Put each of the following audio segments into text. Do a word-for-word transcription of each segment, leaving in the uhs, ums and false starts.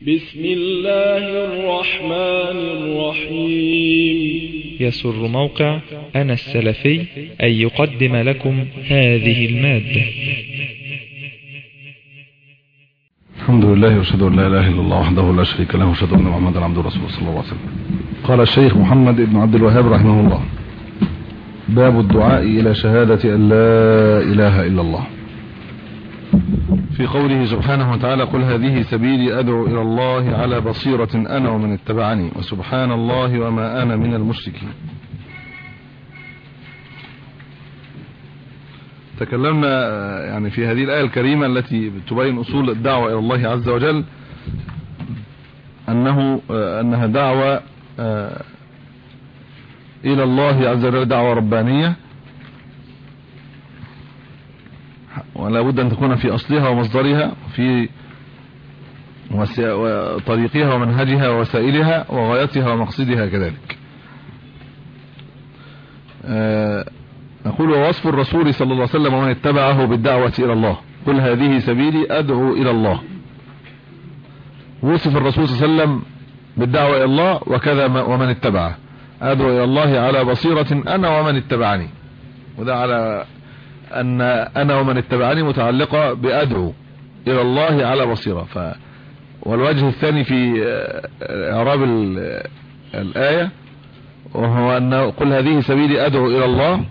بسم الله الرحمن الرحيم. يسر موقع أنا السلفي أن يقدم لكم هذه المادة. الحمد لله واشهد ان لا اله الا الله وحده لا شريك له واشهد ان محمدا عبده ورسوله صلى الله عليه وسلم. قال الشيخ محمد بن عبد الوهاب رحمه الله: باب الدعاء الى شهادة ان لا اله الا الله. في قوله سبحانه وتعالى: قل هذه سبيلي ادعو الى الله على بصيرة انا ومن اتبعني وسبحان الله وما انا من المشركين. تكلمنا يعني في هذه الآية الكريمة التي تبين أصول الدعوة إلى الله عز وجل أنه أنها دعوة إلى الله عز وجل، دعوة ربانية، ولا بد أن تكون في أصلها ومصدرها، في طريقها ومنهجها ووسائلها وغايتها ومقصدها كذلك. نقول: ووصف الرسول صلى الله عليه وسلم ومن اتبعه بالدعوة إلى الله: قل هذه سبيلي أدعو إلى الله. وصف الرسول صلى الله عليه وسلم بالدعوة إلى الله وكذا ومن اتبعه: أدعو إلى الله على بصيرة أنا ومن اتبعني. وده على أن أنا ومن اتبعني متعلقة بأدعو إلى الله على بصيرة. ف والوجه الثاني في إعراب الآية وهو أن قل هذه سبيلي أدعو إلى الله،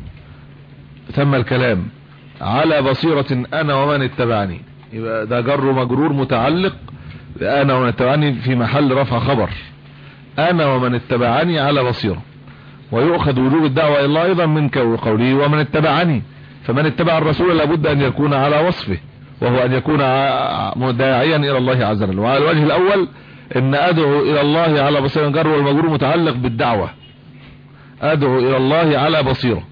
ثم الكلام على بصيرة أنا ومن اتبعني، يبقى ده جر ومجرور متعلق أنا ومن اتبعني في محل رفع خبر. أنا ومن اتبعني على بصيرة. ويؤخذ وجوب الدعوة إلى الله أيضا من قوله ومن اتبعني، فمن اتبع الرسول لابد أن يكون على وصفه، وهو أن يكون داعيا إلى الله عز وجل. وعلى الوجه الأول إن أدعو إلى الله على بصيرة جر والمجرور متعلق بالدعوة، أدعو إلى الله على بصيرة.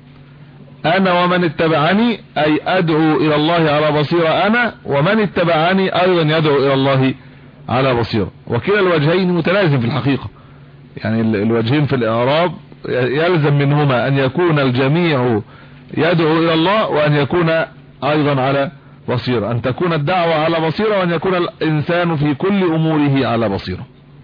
أنا ومن اتبعني أي أدعو إلى الله على بصيرة أنا، ومن اتبعني أيضا يدعو إلى الله على بصيرة. وكلا الوجهين متلازم في الحقيقة، يعني الوجهين في الإعراب يلزم منهما أن يكون الجميع يدعو إلى الله، وأن يكون أيضا على بصيرة، أن تكون الدعوة على بصيرة، وأن يكون الإنسان في كل أموره على بصيرة.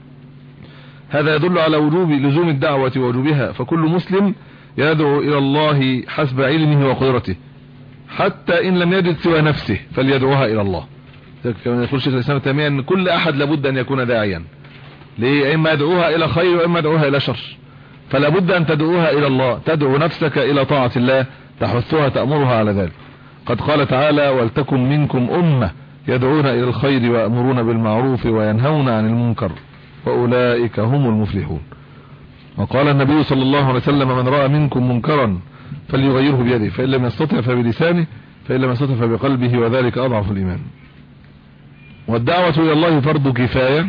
هذا يدل على وجوب لزوم الدعوة ووجوبها، فكل مسلم يدعو إلى الله حسب علمه وقدرته، حتى إن لم يجد سوى نفسه فليدعوها إلى الله. كما يقول شيخ الإسلام ابن تيمية أن كل أحد لابد أن يكون داعيا، ليه؟ إما يدعوها إلى خير وإما يدعوها إلى شر، فلا بد أن تدعوها إلى الله، تدعو نفسك إلى طاعة الله، تحثها تأمرها على ذلك. قد قال تعالى: ولتكن منكم أمة يدعون إلى الخير ويأمرون بالمعروف وينهون عن المنكر وأولئك هم المفلحون. وقال النبي صلى الله عليه وسلم: من رأى منكم منكرا فليغيره بيده، فإن لم يستطع فبلسانه، فإن لم يستطع فبقلبه، وذلك أضعف الإيمان. والدعوة إلى الله فرض كفاية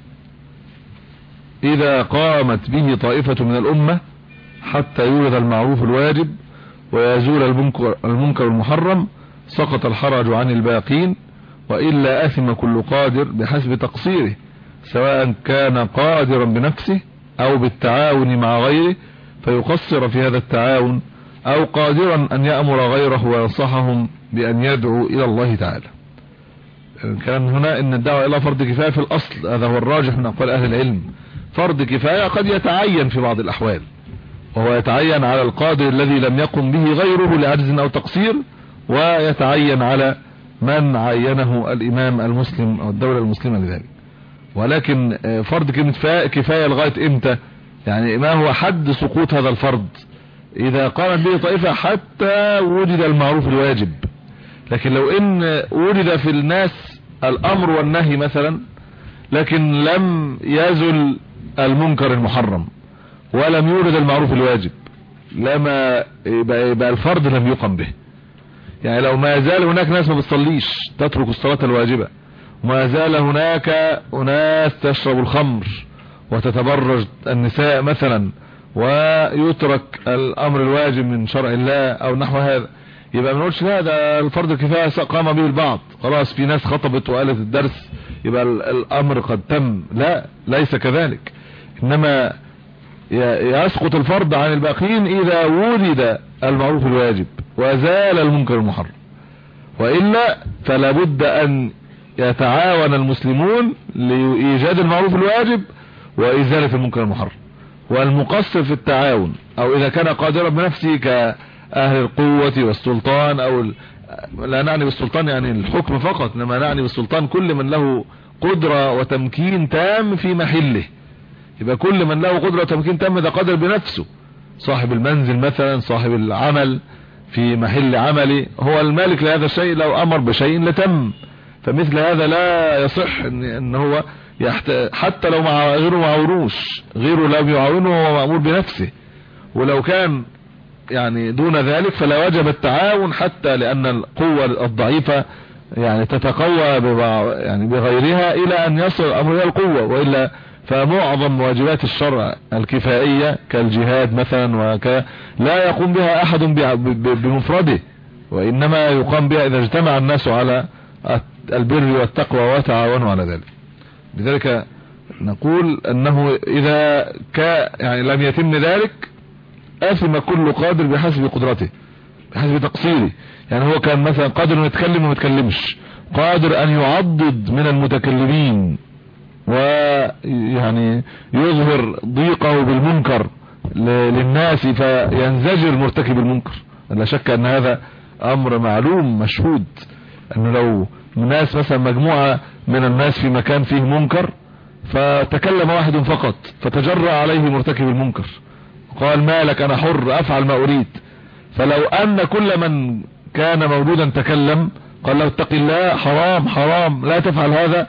إذا قامت به طائفة من الأمة حتى يوجد المعروف الواجب ويزول المنكر, المنكر المحرم، سقط الحرج عن الباقين، وإلا أثم كل قادر بحسب تقصيره، سواء كان قادرا بنفسه أو بالتعاون مع غيره فيقصر في هذا التعاون، أو قادرا أن يأمر غيره وينصحهم بأن يدعو إلى الله تعالى. كان هنا إن الدعوة إلى فرض كفاية في الأصل، هذا هو الراجح من أقوال أهل العلم. فرض كفاية قد يتعين في بعض الأحوال، وهو يتعين على القادر الذي لم يقم به غيره لعجز أو تقصير، ويتعين على من عينه الإمام المسلم أو الدولة المسلمة لذلك. ولكن فرض كفاية لغاية امتى؟ يعني ما هو حد سقوط هذا الفرض؟ إذا قامت به طائفة حتى وجد المعروف الواجب. لكن لو ان وجد في الناس الأمر والنهي مثلا، لكن لم يزل المنكر المحرم ولم يوجد المعروف الواجب، لما يبقى الفرض لم يقم به. يعني لو ما زال هناك ناس ما بتصليش تترك الصلاة الواجبة، وما زال هناك أناس تشرب الخمر وتتبرج النساء مثلا، ويترك الأمر الواجب من شرع الله أو نحو هذا، يبقى ما نقولش لا ده الفرض كفاية قام به البعض، خلاص في ناس خطبت وقالت الدرس يبقى الأمر قد تم. لا، ليس كذلك. إنما يسقط الفرض عن الباقين إذا وجد المعروف الواجب وزال المنكر المحرم، وإلا فلا بد أن يتعاون المسلمون لإيجاد المعروف الواجب وإزالة المنكر المحرم. والمقصر في التعاون او اذا كان قادرا بنفسه كأهل القوة والسلطان، او لا نعني بالسلطان يعني الحكم فقط، انما نعني بالسلطان كل من له قدرة وتمكين تام في محله. يبقى كل من له قدرة وتمكين تام ده قادر بنفسه، صاحب المنزل مثلا، صاحب العمل في محل عملي، هو المالك لهذا الشيء، لو امر بشيء لتم. فمثل هذا لا يصح ان, إن هو يحت... حتى لو مع غيره معاونوش، غيره لم يعاونه وهو مأمور بنفسه. ولو كان يعني دون ذلك فلا وجب التعاون، حتى لأن القوة الضعيفة يعني تتقوى ببع... يعني بغيرها إلى أن يصل الأمر إلى القوة. وإلا فمعظم واجبات الشرع الكفائية كالجهاد مثلا وك... لا يقوم بها أحد ب... ب... بمفرده، وإنما يقام بها إذا اجتمع الناس على البر والتقوى وتعاونوا على ذلك. لذلك نقول أنه إذا ك... يعني لم يتم ذلك آثم كل قادر بحسب قدرته، بحسب تقصيره. يعني هو كان مثلا قادر أن يتكلم وما يتكلمش، قادر أن يعضد من المتكلمين ويعني يظهر ضيقه بالمنكر للناس فينزجر مرتكب المنكر. لا شك أن هذا أمر معلوم مشهود، أنه لو الناس مثلا مجموعة من الناس في مكان فيه منكر فتكلم واحد فقط فتجرأ عليه مرتكب المنكر قال ما لك أنا حر أفعل ما أريد، فلو أن كل من كان موجودا تكلم قال له اتق الله حرام حرام لا تفعل هذا،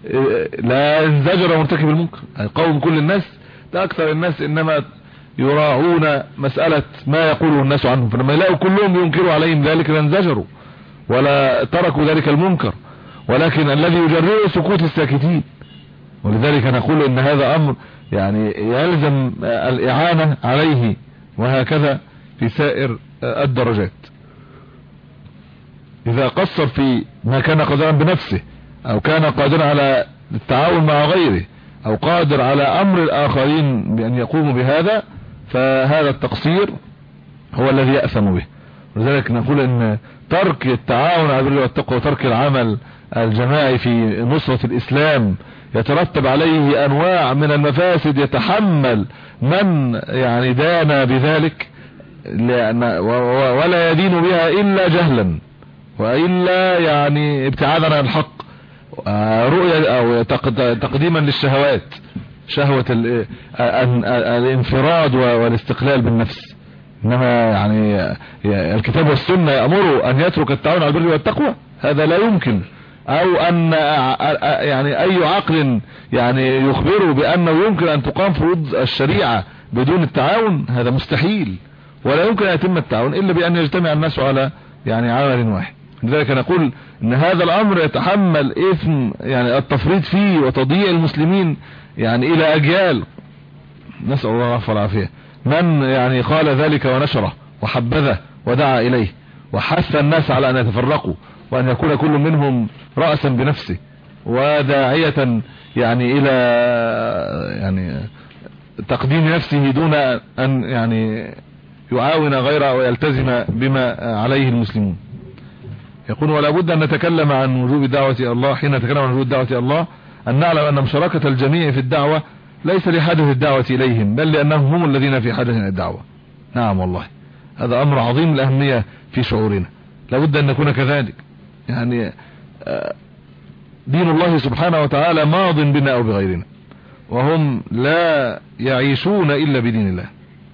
لا انزجر مرتكب المنكر. قوم كل الناس ده أكثر الناس إنما يراعون مسألة ما يقوله الناس عنهم، فلما يلاقوا كلهم ينكروا عليهم ذلك لانزجروا ولا تركوا ذلك المنكر، ولكن الذي يجرئ سكوت الساكتين. ولذلك نقول ان هذا امر يعني يلزم الاعانة عليه، وهكذا في سائر الدرجات. اذا قصر في ما كان قادرا بنفسه، او كان قادرا على التعاون مع غيره، او قادر على امر الاخرين بان يقوموا بهذا، فهذا التقصير هو الذي يأثم به. ولذلك نقول ان ترك التعاون على البر والتقوى وترك العمل الجماعي في نصرة الاسلام يترتب عليه انواع من المفاسد يتحمل من يعني دان بذلك ولا يدين بها الا جهلا والا يعني ابتعادا عن الحق، رؤية او تقديما للشهوات، شهوة الانفراد والاستقلال بالنفس. انما يعني الكتاب والسنة يأمروا ان يترك التعاون على البر والتقوى، هذا لا يمكن. او ان يعني اي عقل يعني يخبره بانه يمكن ان تقام فروض الشريعة بدون التعاون، هذا مستحيل، ولا يمكن ان يتم التعاون الا بان يجتمع الناس على يعني عمل واحد. لذلك نقول ان هذا الامر يتحمل اثم يعني التفريط فيه وتضييع المسلمين يعني الى اجيال، نسأل الله العفو والعافية. من يعني قال ذلك ونشره وحبذه ودعا اليه وحث الناس على ان يتفرقوا، وان يكون كل منهم رأسا بنفسه وداعية يعني الى يعني تقديم نفسه دون ان يعني يعاون غيره ويلتزم بما عليه المسلمون. يقول ولا بد ان نتكلم عن وجوب الدعوة الى الله. حين نتكلم عن وجوب الدعوة الى الله ان نعلم ان مشاركة الجميع في الدعوة ليس لحاجة الدعوة اليهم، بل لانهم هم الذين في حاجة الى الدعوة. نعم والله هذا امر عظيم الاهمية في شعورنا، لابد ان نكون كذلك. يعني دين الله سبحانه وتعالى ماض بنا او بغيرنا، وهم لا يعيشون الا بدين الله،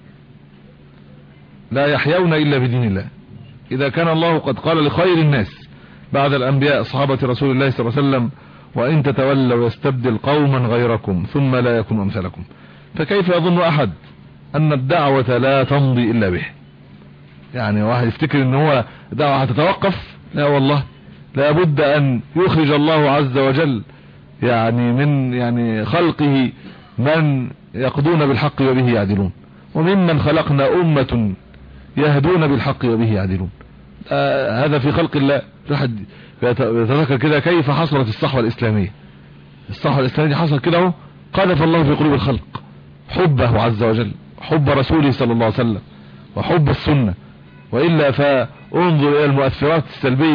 لا يحيون الا بدين الله. اذا كان الله قد قال لخير الناس بعد الانبياء صحابة رسول الله صلى الله عليه وسلم وان تتولوا يستبدل قوما غيركم ثم لا يكون امثالكم، فكيف يظن احد ان الدعوة لا تمضي الا به؟ يعني واحد يفتكر ان هو دعوة هتتوقف، لا والله لابد ان يخرج الله عز وجل يعني من يعني خلقه من يقضون بالحق وبه يعدلون، وممن خلقنا امة يهدون بالحق وبه يعدلون. آه هذا في خلق الله. واحد يتذكر كده كيف حصلت الصحوة الاسلامية. الصحوة الاسلامية حصل كده اهو، قذف الله في قلوب الخلق حبه عز وجل، حب رسوله صلى الله عليه وسلم وحب السنة. وإلا فانظر إلى المؤثرات السلبية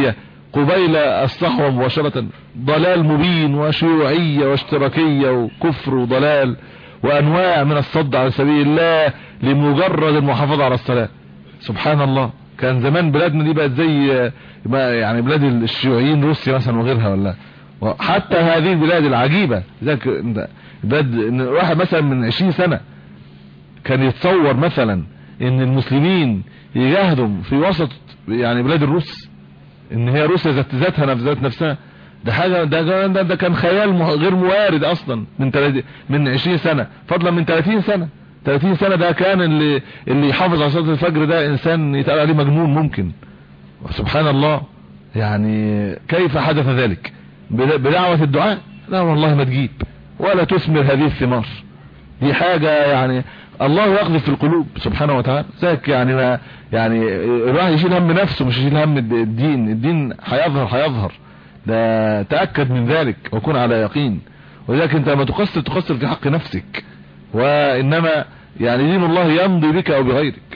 قبيل الصحوة مباشرة ضلال مبين وشيوعية واشتراكية وكفر وضلال وانواع من الصد على سبيل الله لمجرد المحافظة على الصلاة. سبحان الله. كان زمان بلادنا دي بقت زي يعني بلاد الشيوعيين، روسيا مثلا وغيرها، ولا حتى هذه البلاد العجيبة ذاك بلاد واحد مثلا من عشرين سنة كان يتصور مثلا ان المسلمين يجاهدوا في وسط يعني بلاد الروس، ان هي روسيا ذات ذاتها نفس ذات نفسها. ده حاجة ده, ده, ده كان خيال غير موارد اصلا من من عشرين سنة، فضلا من ثلاثين سنة. ثلاثين سنة ده كان اللي اللي يحافظ على صلاة الفجر ده انسان يتقال عليه مجنون ممكن. سبحان الله. يعني كيف حدث ذلك؟ بدعوة الدعاء؟ لا والله ما تجيب ولا تثمر هذه الثمار. دي حاجة يعني الله يقذف في القلوب سبحانه وتعالى. ذاك يعني ما يعني الواحد يشيل هم نفسه مش يشيل هم الدين. الدين هيظهر هيظهر ده، تأكد من ذلك وكن على يقين. ولذلك انت لما تقصر تقصر في حق نفسك، وانما يعني دين الله يمضي بك او بغيرك.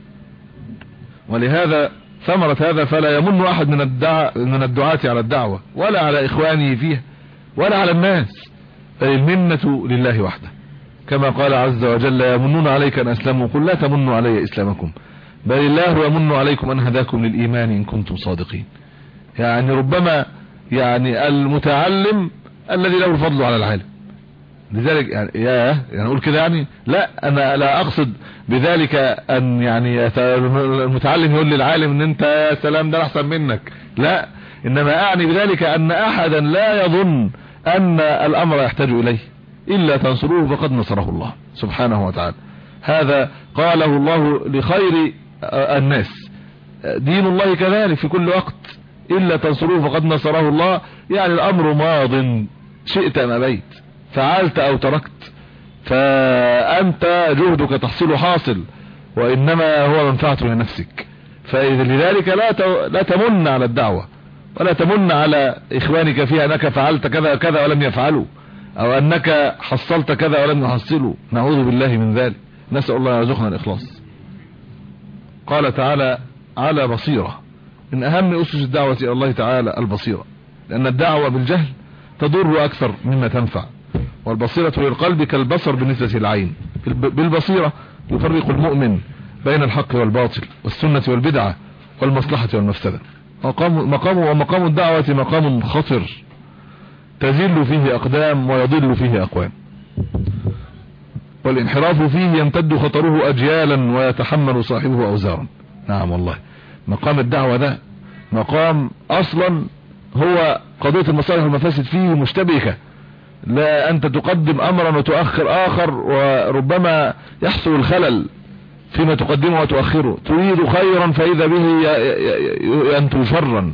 ولهذا ثمرة هذا فلا يمن احد من الدعاء من الدعاة على الدعوة ولا على اخوانه فيها ولا على الناس، بل المنة لله وحده، كما قال عز وجل يمنون عليك ان اسلموا قل لا تمنوا علي اسلامكم بل الله يمن عليكم ان هداكم للايمان ان كنتم صادقين. يعني ربما يعني المتعلم الذي له الفضل على العالم. لذلك يعني يا يعني اقول كده يعني لا انا لا اقصد بذلك ان يعني المتعلم يقول للعالم ان انت يا سلام ده احسن منك، لا، انما اعني بذلك ان احدا لا يظن ان الامر يحتاج اليه الا تنصروه فقد نصره الله سبحانه وتعالى. هذا قاله الله لخير الناس. دين الله كذلك في كل وقت، الا تنصروه فقد نصره الله. يعني الامر ماض شئت ام ابيت، فعلت او تركت، فانت جهدك تحصيل حاصل، وانما هو منفعته لنفسك. فاذا لذلك لا لا تمن على الدعوة ولا تمن على اخوانك فيها انك فعلت كذا كذا ولم يفعلوا، او انك حصلت كذا ولم يحصلوا. نعوذ بالله من ذلك، نسأل الله يرزقنا الاخلاص. قال تعالى على بصيرة. من اهم اسس الدعوة الى الله تعالى البصيرة، لان الدعوة بالجهل تضر اكثر مما تنفع، والبصيرة للقلب كالبصر بالنسبة للعين. بالبصيرة يفرق المؤمن بين الحق والباطل والسنة والبدعة والمصلحة والمفسدة. مقام مقام ومقام الدعوة مقام خطر تزل فيه اقدام ويضل فيه اقوام، والانحراف فيه يمتد خطره اجيالا ويتحمل صاحبه اوزارا. نعم والله، مقام الدعوة ده مقام اصلا هو قضية المصالح والمفاسد فيه مشتبكة. لا انت تقدم امرا وتؤخر اخر، وربما يحصل الخلل فيما تقدمه وتؤخره. تريد خيرا فاذا به ينتو شرا،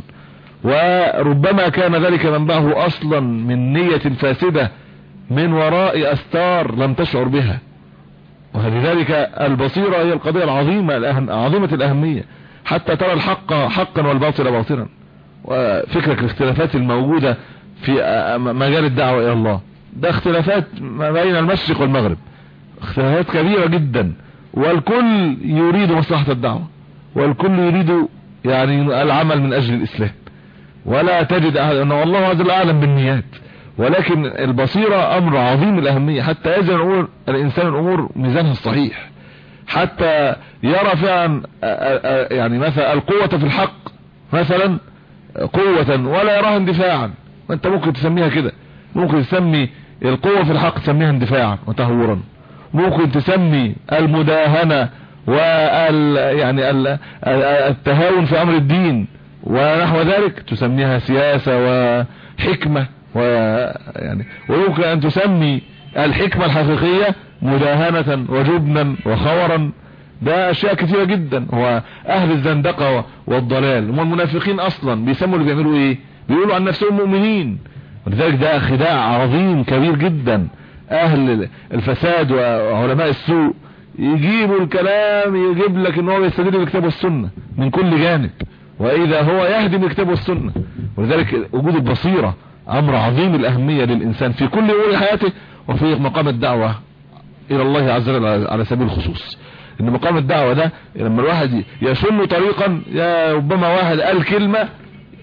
وربما كان ذلك منبعه اصلا من نية فاسدة من وراء استار لم تشعر بها. ولذلك البصيرة هي القضية العظيمة عظيمة الاهمية، حتى ترى الحق حقا والباطل باطلا. وفكرك الاختلافات الموجودة في مجال الدعوة الى الله ده اختلافات ما بين المشرق والمغرب، اختلافات كبيرة جدا، والكل يريد مصلحة الدعوة، والكل يريد يعني العمل من اجل الاسلام، ولا تجد احد انه والله عز وجل اعلم بالنيات. ولكن البصيرة امر عظيم الاهمية، حتى يزن الامور الانسان الامور ميزانها الصحيح، حتى يرى فعلا يعني مثلا القوة في الحق مثلا قوة ولا يراها اندفاعا. وانت ممكن تسميها كده، ممكن تسمي القوة في الحق تسميها اندفاعا وتهورا، ممكن تسمي المداهنة وال يعني ال... التهاون في امر الدين ونحو ذلك تسميها سياسة وحكمة، ويعني ويمكن ان تسمي الحكمة الحقيقية مداهنة وجبنا وخورا. ده اشياء كثيرة جدا. هو اهل الزندقة والضلال هم المنافقين اصلا بيسموا اللي بيعملوا ايه؟ بيقولوا عن نفسهم مؤمنين، ولذلك ده خداع عظيم كبير جدا. اهل الفساد وعلماء السوء يجيبوا الكلام يجيب لك ان هو يستدل بالكتاب والسنة من كل جانب، واذا هو يهدم الكتاب والسنة. ولذلك وجود البصيرة امر عظيم الاهمية للانسان في كل امور حياته، وفي مقام الدعوة الى الله عز وجل على سبيل الخصوص. ان مقام الدعوة ده لما الواحد يشن طريقا، يا ربما واحد قال كلمة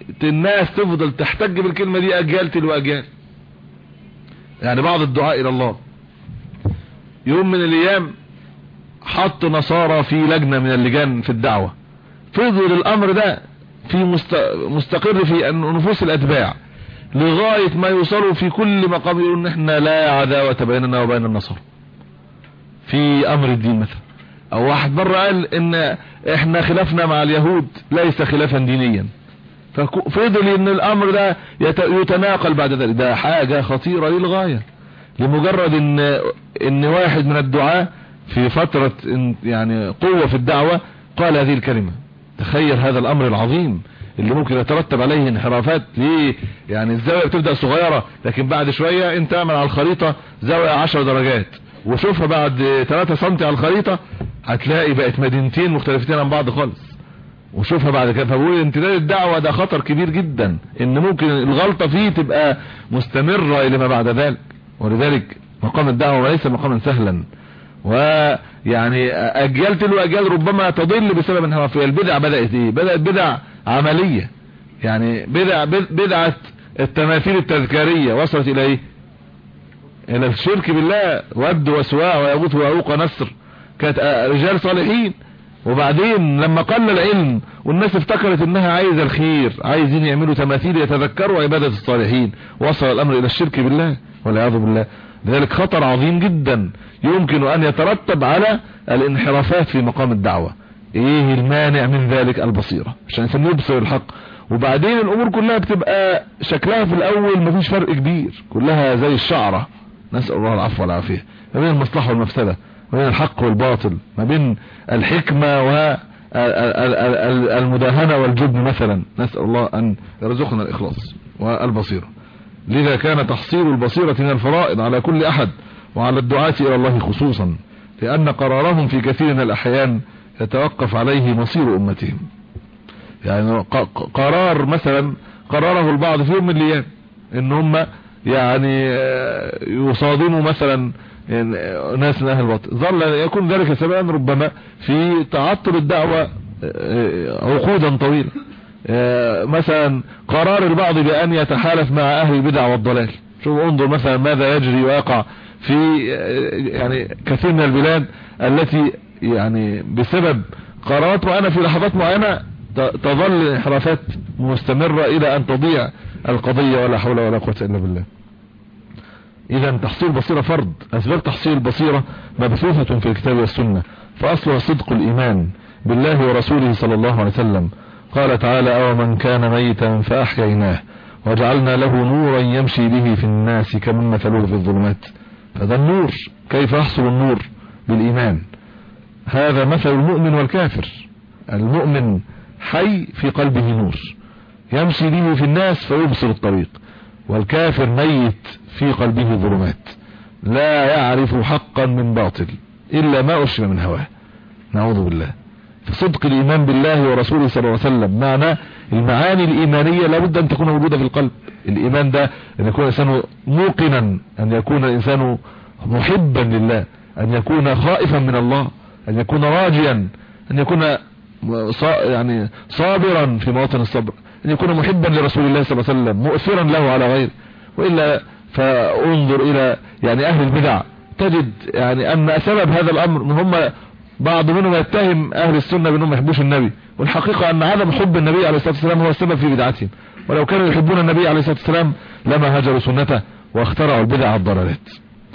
الناس تفضل تحتج بالكلمة دي اجيال تلو اجيال. يعني بعض الدعاء الى الله يوم من الايام حط نصارى في لجنة من اللجان في الدعوة، فضل الامر ده في مستقر في نفوس الاتباع لغاية ما يوصلوا في كل مقام يقولوا ان احنا لا عداوة بيننا وبين النصارى في امر الدين مثلا. او واحد مرة قال ان احنا خلافنا مع اليهود ليس خلافا دينيا، ففضل ان الامر ده يتناقل بعد ذلك. ده حاجة خطيرة للغاية لمجرد ان ان واحد من الدعاة في فترة يعني قوة في الدعوة قال هذه الكلمة. تخيل هذا الامر العظيم اللي ممكن يترتب عليه انحرافات. ليه؟ يعني الزاوية بتبدأ صغيرة لكن بعد شوية انت اعمل على الخريطة زاوية عشر درجات وشوفها بعد ثلاثة سنتي على الخريطة هتلاقي بقت مدينتين مختلفتين عن بعض خالص. وشوفها بعد كده. فبقول امتداد الدعوة ده خطر كبير جدا ان ممكن الغلطة فيه تبقى مستمرة الى ما بعد ذلك. ولذلك مقام الدعوة ليس مقاما سهلا، ويعني اجيال تلو اجيال ربما تضل بسبب انحرافها. البدع بدأت ايه؟ بدأت بدع عملية، يعني بدع بدعة التماثيل التذكارية وصلت الى ايه؟ الى الشرك بالله. ود وسواع ويغوث ويعوق ونسر كانت رجال صالحين، وبعدين لما قل العلم والناس افتكرت انها عايزة الخير عايزين يعملوا تماثيل يتذكروا عبادة الصالحين، وصل الامر الى الشرك بالله والعياذ بالله. لذلك خطر عظيم جدا يمكن ان يترتب على الانحرافات في مقام الدعوة. ايه المانع من ذلك؟ البصيرة، عشان نبصر الحق. وبعدين الامور كلها بتبقى شكلها في الاول مفيش فرق كبير، كلها زي الشعرة، نسأل الله العفو والعافية، ما بين المصلحة والمفسدة، ما بين الحق والباطل، ما بين الحكمة والمداهنة والجبن مثلا. نسأل الله ان يرزقنا الاخلاص والبصيرة. لذا كان تحصيل البصيرة من الفرائض على كل احد وعلى الدعاة الى الله خصوصا، لان قرارهم في كثير من الاحيان يتوقف عليه مصير امتهم. يعني قرار مثلا قراره البعض في يوم من الايام ان هم يعني يصادموا مثلا ناس من اهل الباطل، ظل يكون ذلك سببا ربما في تعطل الدعوة عقودا طويلة. مثلا قرار البعض بان يتحالف مع اهل البدع والضلال. شوف انظر مثلا ماذا يجري ويقع في يعني كثير من البلاد التي يعني بسبب قرارات وانا في لحظات معينة تظل الانحرافات مستمرة الى ان تضيع القضية، ولا حول ولا قوة الا بالله. اذا تحصيل البصيرة فرض. اسباب تحصيل البصيرة مبثوثة في الكتاب والسنة، فاصلها صدق الايمان بالله ورسوله صلى الله عليه وسلم. قال تعالى: او من كان ميتا فاحييناه وجعلنا له نورا يمشي به في الناس كمن مثله في الظلمات. فده النور. كيف يحصل النور؟ بالايمان. هذا مثل المؤمن والكافر. المؤمن حي في قلبه نور يمشي به في الناس فيبصر الطريق، والكافر ميت في قلبه ظلمات لا يعرف حقا من باطل إلا ما أشرب من هواه. نعوذ بالله. فصدق الإيمان بالله ورسوله صلى الله عليه وسلم معنى المعاني الإيمانية لابد أن تكون موجودة في القلب. الإيمان ده أن يكون الإنسان موقنا، أن يكون الإنسان محبا لله، أن يكون خائفا من الله، أن يكون راجيا، أن يكون يعني صابرا في مواطن الصبر، أن يكون محبا لرسول الله صلى الله عليه وسلم، مؤثرا له على غيره. وإلا فانظر إلى يعني أهل البدع تجد يعني أن سبب هذا الأمر من هم بعض منهم يتهم أهل السنة بأنهم ما يحبوش النبي، والحقيقة أن عدم حب النبي عليه الصلاة والسلام هو السبب في بدعتهم. ولو كانوا يحبون النبي عليه الصلاة والسلام لما هجروا سنته واخترعوا البدع الضلالات.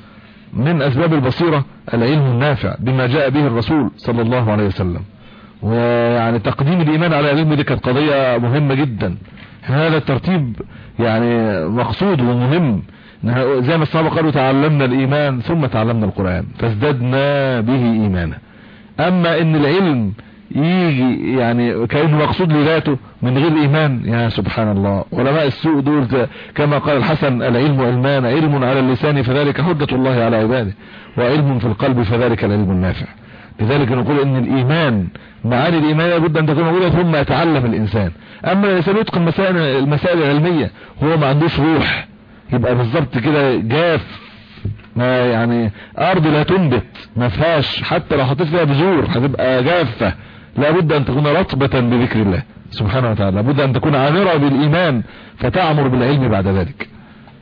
من أسباب البصيرة العلم النافع بما جاء به الرسول صلى الله عليه وسلم. ويعني تقديم الإيمان على العلم دي كانت قضية مهمة جدا. هذا الترتيب يعني مقصود ومهم. زي ما الصحابة قالوا: تعلمنا الإيمان ثم تعلمنا القرآن فازددنا به إيمانا. أما إن العلم يجي يعني كأنه مقصود لذاته من غير إيمان، يا سبحان الله. علماء السوء دول كما قال الحسن: العلم علمان، علم على اللسان فذلك حجة الله على عباده، وعلم في القلب فذلك العلم النافع. لذلك نقول ان الايمان معاني الايمان لابد ان تكون موجودة ثم يتعلم الانسان. اما الانسان يتقن مسائل المسائل العلمية هو ما عندوش روح، يبقى بالظبط كده جاف، ما يعني ارض لا تنبت ما فيهاش، حتى لو حطيت فيها بذور هتبقى جافة. لابد ان تكون رطبة بذكر الله سبحانه وتعالى. لابد أن تكون عامرة بالإيمان فتعمر بالعلم بعد ذلك.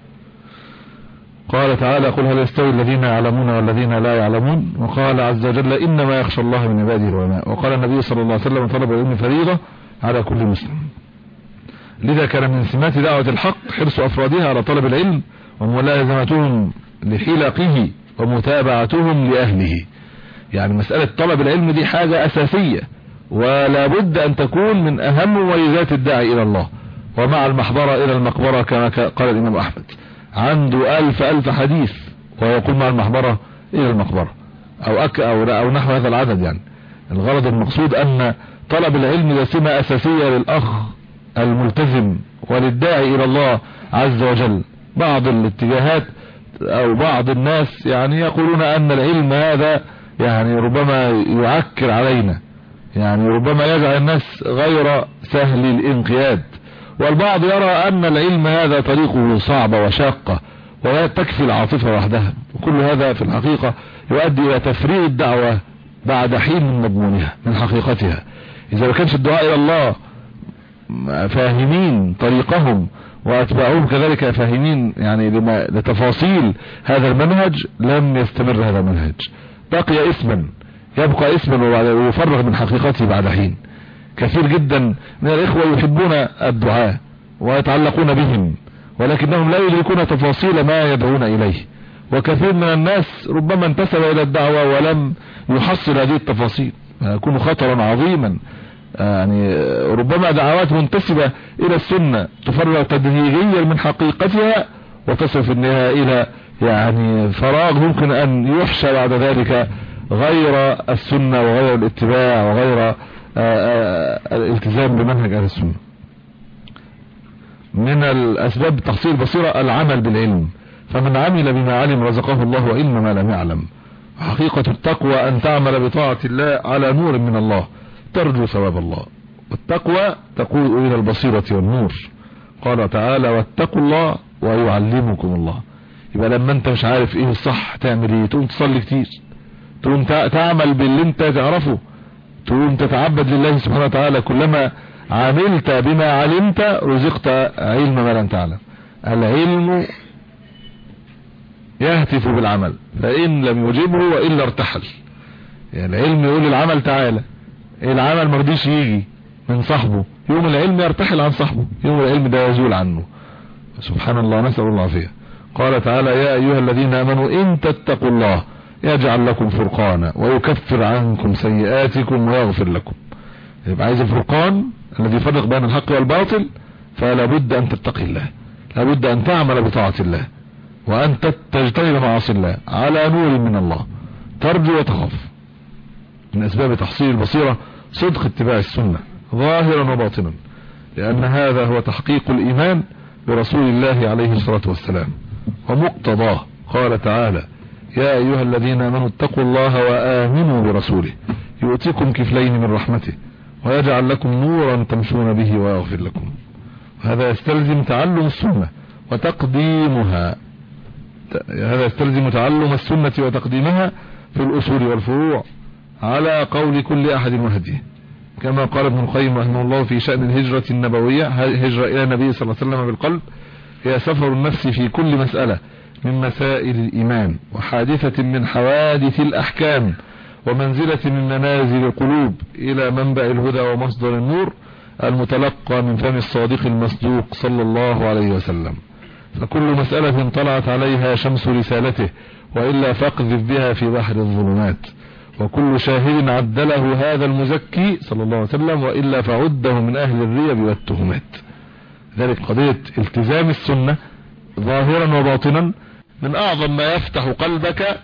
قال تعالى قل هل يستوي الذين يعلمون والذين لا يعلمون. وقال عز وجل إنما يخشى الله من عباده العلماء. وقال النبي صلى الله عليه وسلم طلب العلم فريضة على كل مسلم. لذا كان من سمات دعوة الحق حرص أفرادها على طلب العلم وملازمتهم لحلقه ومتابعتهم لأهله. يعني مسألة طلب العلم دي حاجة أساسية ولا بد أن تكون من أهم مميزات الداعي إلى الله. ومع المحبرة إلى المقبرة كما قال الإمام أحمد عنده ألف ألف حديث ويقول مع المحبرة إلى المقبرة أو, أك أو, أو نحو هذا العدد. يعني الغرض المقصود أن طلب العلم ده سمة أساسية للأخ الملتزم وللداعي إلى الله عز وجل. بعض الاتجاهات أو بعض الناس يعني يقولون أن العلم هذا يعني ربما يعكر علينا، يعني ربما يجعل الناس غير سهل الانقياد، والبعض يرى أن العلم هذا طريقه صعبة وشاقة ولا تكفي العاطفة وحدها. وكل هذا في الحقيقة يؤدي إلى تفريغ الدعوة بعد حين من مضمونها من حقيقتها. إذا ما كانش الدعاء إلى الله فاهمين طريقهم وأتباعهم كذلك فاهمين يعني لما لتفاصيل هذا المنهج لم يستمر هذا المنهج، بقي اسما يبقى اسما ويفرغ من حقيقته بعد حين. كثير جدا من الإخوة يحبون الدعاء ويتعلقون بهم ولكنهم لا يدركون تفاصيل ما يدعون إليه. وكثير من الناس ربما انتسب إلى الدعوة ولم يحصل هذه التفاصيل، يكون خطرا عظيما. يعني ربما دعوات منتسبة إلى السنة تفرغ تدريجيا من حقيقتها وتصل في النهاية إلى يعني فراغ ممكن أن يحشى بعد ذلك غير السنة وغير الاتباع وغير الالتزام بمنهج أهل السنة. من الأسباب تحصيل البصيرة العمل بالعلم، فمن عمل بما علم رزقه الله علم ما لم يعلم. حقيقة التقوى أن تعمل بطاعة الله على نور من الله ترجو ثواب الله، والتقوى تقود إلى البصيرة والنور. قال تعالى واتقوا الله ويعلمكم الله. يبقى لما انت مش عارف ايه الصح تعمل ايه؟ تقوم تصلي كتير، تقوم تعمل باللي انت تعرفه، تقوم تتعبد لله سبحانه وتعالى. كلما عملت بما علمت رزقت علم ما لم تعلم. العلم يهتف بالعمل فإن لم يجبه وإلا ارتحل. يعني العلم يقول العمل تعالى، العمل مرضيش يجي من صاحبه، يوم العلم يرتحل عن صاحبه، يوم العلم ده يزول عنه. سبحان الله، نسأل الله العافية. قال تعالى يا أيها الذين آمنوا إن تتقوا الله يجعل لكم فرقانا ويكفر عنكم سيئاتكم ويغفر لكم. يبقى عايز الفرقان الذي يفرق بين الحق والباطل، فلا بد أن تتقي الله، لا بد أن تعمل بطاعة الله وأن تجتنب معاصي الله على نور من الله، ترجو وتخاف. من أسباب تحصيل البصيرة صدق اتباع السنة ظاهرا وباطنا، لأن هذا هو تحقيق الإيمان برسول الله عليه الصلاة والسلام ومقتضاه. قال تعالى يا أيها الذين آمنوا اتقوا الله وآمنوا برسوله يؤتكم كفلين من رحمته ويجعل لكم نورا تمشون به ويغفر لكم. هذا يستلزم تعلم السنة وتقديمها، هذا يستلزم تعلم السنة وتقديمها في الأصول والفروع على قول كل أحد وهديه، كما قال ابن القيم رحمه الله في شأن الهجرة النبوية: هجرة إلى النبي صلى الله عليه وسلم بالقلب هي سفر النفس في كل مسألة من مسائل الإيمان وحادثة من حوادث الأحكام ومنزلة من منازل القلوب إلى منبع الهدى ومصدر النور المتلقى من فم الصادق المصدوق صلى الله عليه وسلم. فكل مسألة طلعت عليها شمس رسالته وإلا فاقذف بها في بحر الظلمات، وكل شاهد عدله هذا المزكي صلى الله عليه وسلم وإلا فعده من أهل الريب والتهمات. ذلك قضية التزام السنة ظاهرا وباطنا من أعظم ما يفتح قلبك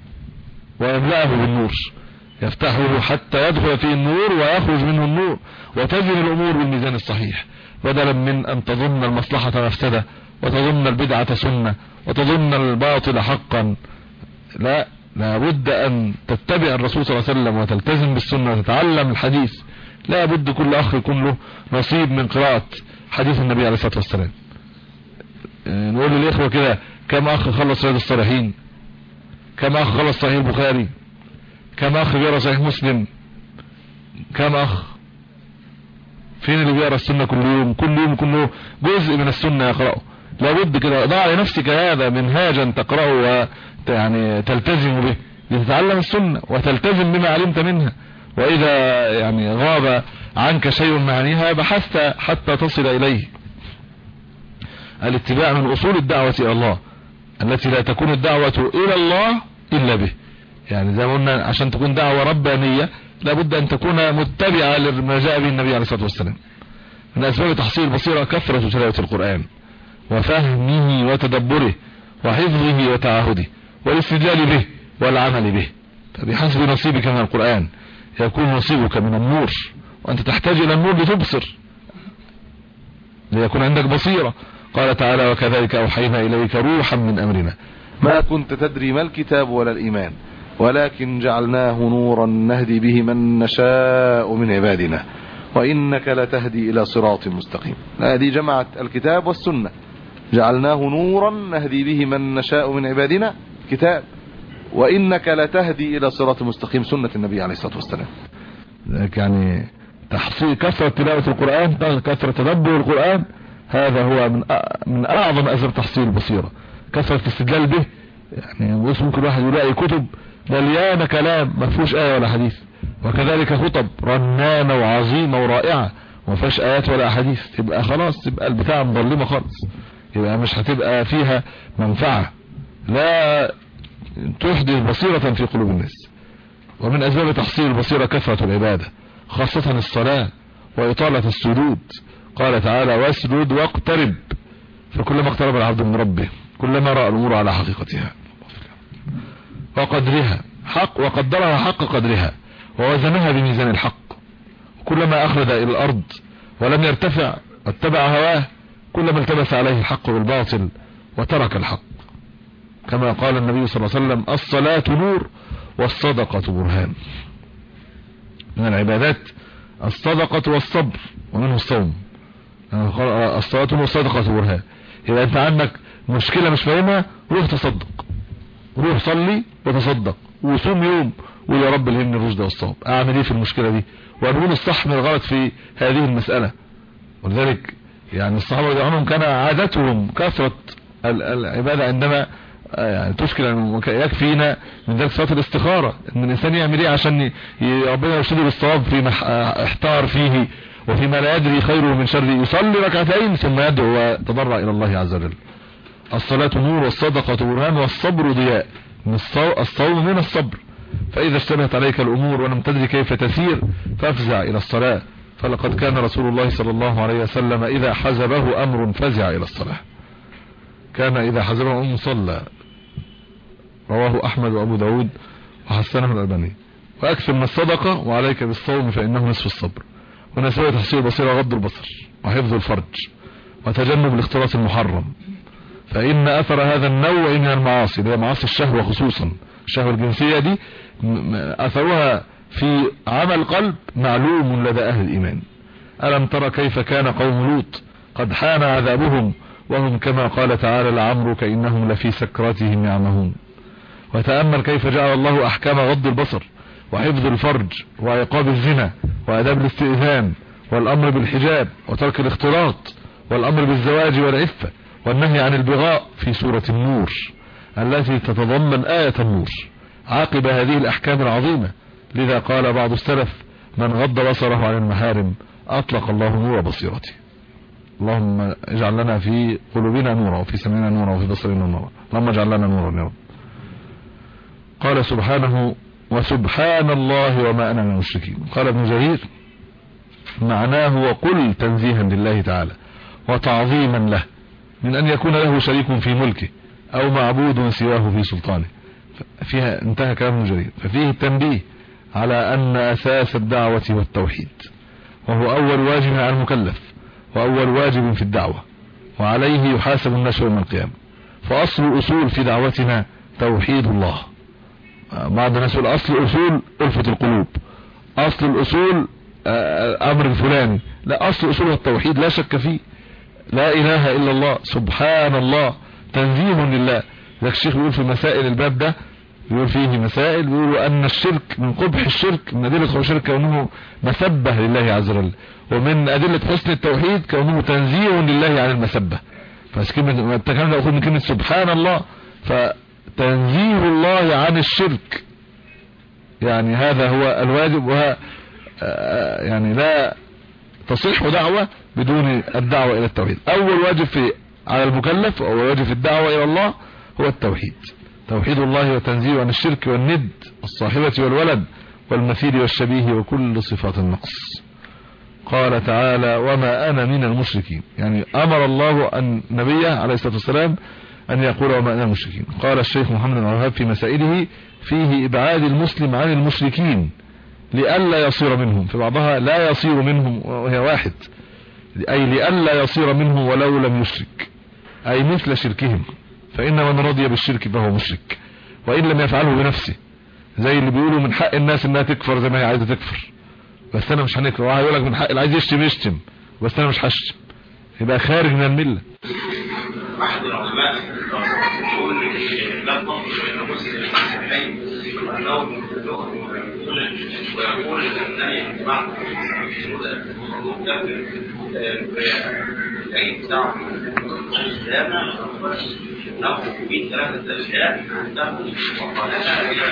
ويملأه بالنور، يفتحه حتى يدخل فيه النور ويخرج منه النور، وتزن الأمور بالميزان الصحيح بدلا من أن تظن المصلحة مفسدة وتظن البدعة سنة وتظن الباطل حقا. لا، لا بد أن تتبع الرسول صلى الله عليه وسلم وتلتزم بالسنة وتتعلم الحديث. لا بد كل أخ يكون له نصيب من قراءة حديث النبي عليه الصلاة والسلام. نقول للإخوة كده: كم أخ خلص رياض الصالحين؟ كم أخ خلص صحيح البخاري؟ كم أخ بيقرأ صحيح مسلم؟ كم أخ فين اللي بيقرأ السنة كل يوم كل يوم كله جزء من السنة يقرأه؟ لابد كده ضع لنفسك هذا منهاجا تقرأه ويعني تلتزم به لتتعلم السنة وتلتزم بما علمت منها، وإذا يعني غاب عنك شيء معانيها بحثت حتى تصل إليه. الاتباع من أصول الدعوة إلى الله التي لا تكون الدعوة إلى الله إلا به. يعني زي ما قلنا عشان تكون دعوة ربانية لابد أن تكون متبعة لما جاء به النبي عليه الصلاة والسلام. من أسباب تحصيل البصيرة كثرة تلاوة القرآن وفهمه وتدبره وحفظه وتعاهده والاستدلال به والعمل به. فبحسب نصيبك من القرآن يكون نصيبك من النور، وأنت تحتاج إلى النور لتبصر ليكون عندك بصيرة. قال تعالى وكذلك أوحينا إليك روحا من أمرنا ما كنت تدري ما الكتاب ولا الإيمان ولكن جعلناه نورا نهدي به من نشاء من عبادنا وإنك لتهدي إلى صراط مستقيم. هذه جمعت الكتاب والسنة، جعلناه نورا نهدي به من نشاء من عبادنا كتاب، وإنك لتهدي إلى صراط مستقيم سنة النبي عليه الصلاة والسلام. يعني تحصيل كثرة تلاوة القرآن كثرة تدبر القرآن هذا هو من من أعظم أسباب تحصيل البصيرة. كثرة الاستدلال به، يعني ممكن واحد يلاقي كتب مليانة كلام ما فيهوش آية ولا حديث، وكذلك خطب رنانة وعظيمة ورائعة وما فيهاش آيات ولا حديث، تبقى خلاص تبقى البتاع مظلمة خالص، يبقى مش هتبقى فيها منفعة لا تحدث بصيرة في قلوب الناس. ومن أسباب تحصيل البصيرة كثرة العبادة خاصة الصلاة وإطالة السجود. قال تعالى واسجد واقترب، فكلما اقترب العبد من ربه كلما رأى الأمور على حقيقتها وقدرها حق وقدرها حق قدرها ووزنها بميزان الحق. كلما أخلد إلى الأرض ولم يرتفع واتبع هواه كلما التبس عليه الحق والباطل وترك الحق، كما قال النبي صلى الله عليه وسلم الصلاة نور والصدقة برهان. من العبادات الصدقة والصبر ومنه الصوم. الصلاة والصدقة برهان. إذا أنت عندك مشكلة مش فاهمها روح تصدق، روح صلي وتصدق وصوم يوم ويا يا رب الهمني الرشد والصواب. اعمل ايه في المشكلة دي وأقول الصح من الغلط في هذه المسألة. ولذلك يعني الصحابة رضي الله عنهم كان عادتهم كثرة العبادة عندما يعني تشكل يكفينا من ذلك صلاة الاستخارة ان الانسان يعمل ايه عشان ربنا يرشده بالصواب فيما احتار فيه وفيما لا يدري خيره من شره، يصلي ركعتين ثم يدعو ويتضرع الى الله عز وجل. الصلاة نور والصدقة برهان والصبر ضياء. الصوم من الصبر، فإذا اشتبهت عليك الأمور ولم تدري كيف تسير فافزع إلى الصلاة، فلقد كان رسول الله صلى الله عليه وسلم إذا حزبه أمر فزع إلى الصلاة، كان إذا حزبه أمر صلى. رواه أحمد وأبو داود وحسنه الألباني. وأكثر من الصدقة وعليك بالصوم فإنه نصف الصبر. ونسوي تحصيل البصيرة غض البصر وحفظ الفرج وتجنب الاختلاط المحرم، فإن أثر هذا النوع من المعاصي اللي هي معاصي الشهوة خصوصا الشهوة الجنسية دي أثرها في عمل قلب معلوم لدى أهل الإيمان. ألم ترى كيف كان قوم لوط قد حان عذابهم وهم كما قال تعالى لعمرك إنهم لفي سكراتهم يعمهون. وتأمل كيف جعل الله أحكام غض البصر وحفظ الفرج وعقاب الزنا وآداب الاستئذان والأمر بالحجاب وترك الاختلاط والأمر بالزواج والعفة والنهي عن البغاء في سورة النور التي تتضمن آية النور عقب هذه الأحكام العظيمة. لذا قال بعض السلف من غض بصره عن المحارم أطلق الله نور بصيرته. اللهم اجعل لنا في قلوبنا نورا وفي سمعنا نورا وفي بصرنا نورا، اللهم اجعل لنا نورا يا رب. قال سبحانه وسبحان الله وما أنا من المشركين. قال ابن جرير معناه وقل تنزيها لله تعالى وتعظيما له من أن يكون له شريك في ملكه أو معبود سواه في سلطانه. فيها انتهى كلام ابن جرير. ففيه التنبيه على أن أساس الدعوة والتوحيد، وهو أول واجب على المكلف وأول واجب في الدعوة، وعليه يحاسب الناس يوم القيامة. فأصل الأصول في دعوتنا توحيد الله. بعض الناس يقول أصل الأصول ألفة القلوب، أصل الأصول أمر الفلاني. لا، أصل الأصول التوحيد لا شك فيه، لا إله إلا الله سبحان الله تنزيه لله. ذلك الشيخ يقول في مسائل الباب ده بيقول فيه مسائل، بيقولوا ان الشرك من قبح الشرك، من ادلة قبح الشرك كونه مسبة لله عز وجل، ومن ادلة حسن التوحيد كونه تنزيه لله عن المسبة. فكلمة الكلام ده اخذ من كلمة سبحان الله، فتنزيه الله عن الشرك يعني هذا هو الواجب، وها يعني لا تصح دعوة بدون الدعوة الى التوحيد. اول واجب في على المكلف او واجب في الدعوة الى الله هو التوحيد، توحيد الله وتنزيه عن الشرك والند والصاحبة والولد والمثيل والشبيه وكل صفات النقص. قال تعالى وما انا من المشركين، يعني امر الله ان نبيه عليه الصلاة والسلام ان يقول وما انا المشركين. قال الشيخ محمد بن الوهاب في مسائله فيه ابعاد المسلم عن المشركين لئلا يصير منهم، في بعضها لا يصير منهم وهي واحد، اي لئلا يصير منهم ولو لم يشرك، اي مثل شركهم، فان من رضي بالشرك فهو مشرك وان لم يفعله بنفسه، زي اللي بيقولوا من حق الناس انها تكفر زي ما هي عايزه تكفر بس انا مش هنكفر، واحد يقول لك من حق اللي عايز يشتم يشتم بس انا مش هشتم، يبقى خارج من المله. واحد من العلماء يقول لا تنظر الى مسلم الحي والنوم ويقول ان بعض اي ساعه الاسلام نقول في ثلاثه اشياء عنده وقالها الى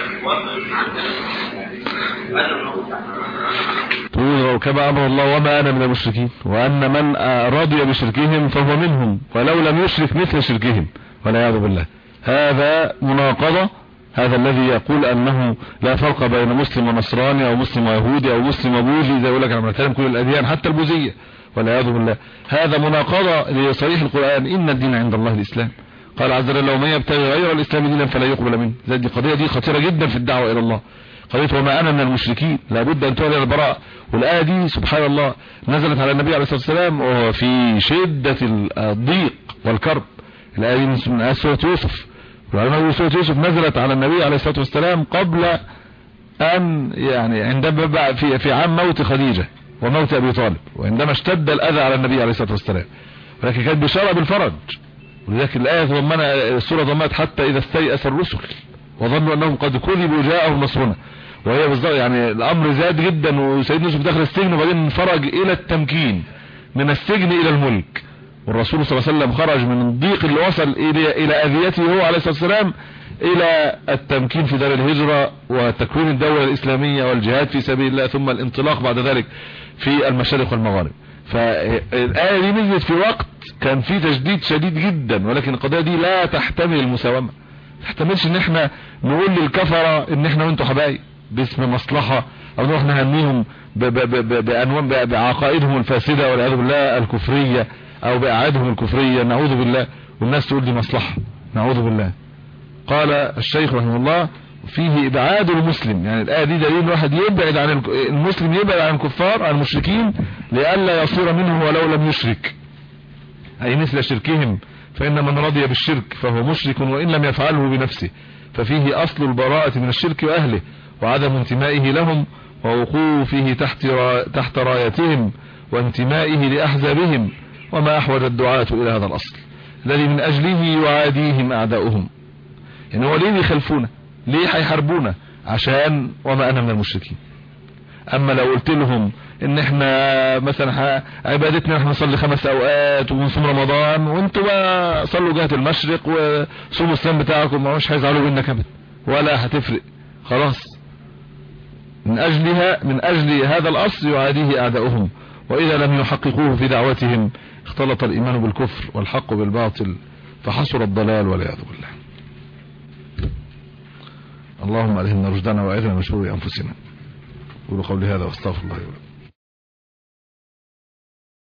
تقول كما امر الله وما انا من المشركين، وان من رضي بشركهم فهو منهم ولو لم يشرك مثل شركهم والعياذ بالله. هذا مناقضة، هذا الذي يقول انه لا فرق بين مسلم ونصراني او مسلم ويهودي او مسلم وبوذي، زي يقول لك انا بنحترم كل الاديان حتى البوذيه والعياذ بالله. هذا مناقضة لصريح القرآن ان الدين عند الله الاسلام. قال عز وجل ومن يبتغي غير الاسلام دينا فلا يقبل منه. زي القضيه دي خطيره جدا في الدعوه الى الله، قضيه وما انا من المشركين، لابد ان تعلن البراءه. والايه دي سبحان الله نزلت على النبي عليه الصلاه والسلام وفي شده الضيق والكرب. الايه دي من آيات سوره يوسف، وعلى سوره يوسف نزلت على النبي عليه الصلاه والسلام قبل ان يعني عندما في في عام موت خديجه وموت ابي طالب، وعندما اشتد الاذى على النبي عليه الصلاه والسلام، ولكن كانت بشاره بالفرج. ولذلك الآية ضمن السورة ضمنت حتى إذا استيأس الرسل وظنوا أنهم قد كذبوا جاءهم نصرنا، وهي بالظبط يعني الأمر زاد جدا، وسيدنا يوسف دخل السجن وبعدين انفرج إلى التمكين من السجن إلى الملك، والرسول صلى الله عليه وسلم خرج من الضيق اللي وصل إلى إلى أذيته هو عليه الصلاة والسلام إلى التمكين في دار الهجرة وتكوين الدولة الإسلامية والجهاد في سبيل الله، ثم الانطلاق بعد ذلك في المشارق والمغارب. فالآية دي نزلت في وقت كان فيه تشديد شديد جدا، ولكن القضية دي لا تحتمل المساومة، ما تحتملش ان احنا نقول للكفرة ان احنا وانتوا حبايب باسم مصلحة، او نروح نهنيهم بأنواع بعقائدهم الفاسدة والعياذ بالله الكفرية، او بأعادهم الكفرية نعوذ بالله، والناس تقول دي مصلحة نعوذ بالله. قال الشيخ رحمه الله فيه ابعاد المسلم، يعني الآية دي دليل واحد يبعد عن المسلم، يبعد عن الكفار عن المشركين لئلا يصير منه ولو لم يشرك، أي مثل شركهم، فإن من رضي بالشرك فهو مشرك وإن لم يفعله بنفسه، ففيه أصل البراءة من الشرك وأهله وعدم انتمائه لهم ووقوفه تحت تحت رايتهم وانتمائه لأحزابهم، وما أحوج الدعاة إلى هذا الأصل الذي من أجله يعاديهم أعداؤهم. يعني هو ليه بيخلفونا؟ ليه هيحاربونا؟ عشان وما أنا من المشركين. اما لو قلت لهم ان احنا مثلا عبادتنا احنا نصلي خمس اوقات ونصوم رمضان وانتوا بقى صلوا جهة المشرق وصوموا الصيام بتاعكم، ما مش هيزعلوا منك ابدا ولا هتفرق خلاص. من اجلها من اجل هذا الاصل يعاديه اعداؤهم، واذا لم يحققوه في دعوتهم اختلط الايمان بالكفر والحق بالباطل فحصر الضلال والعياذ بالله. اللهم ألهمنا رشدنا وأعذنا من شرور أنفسنا. قولوا قولي هذا واستغفر الله لي ولكم.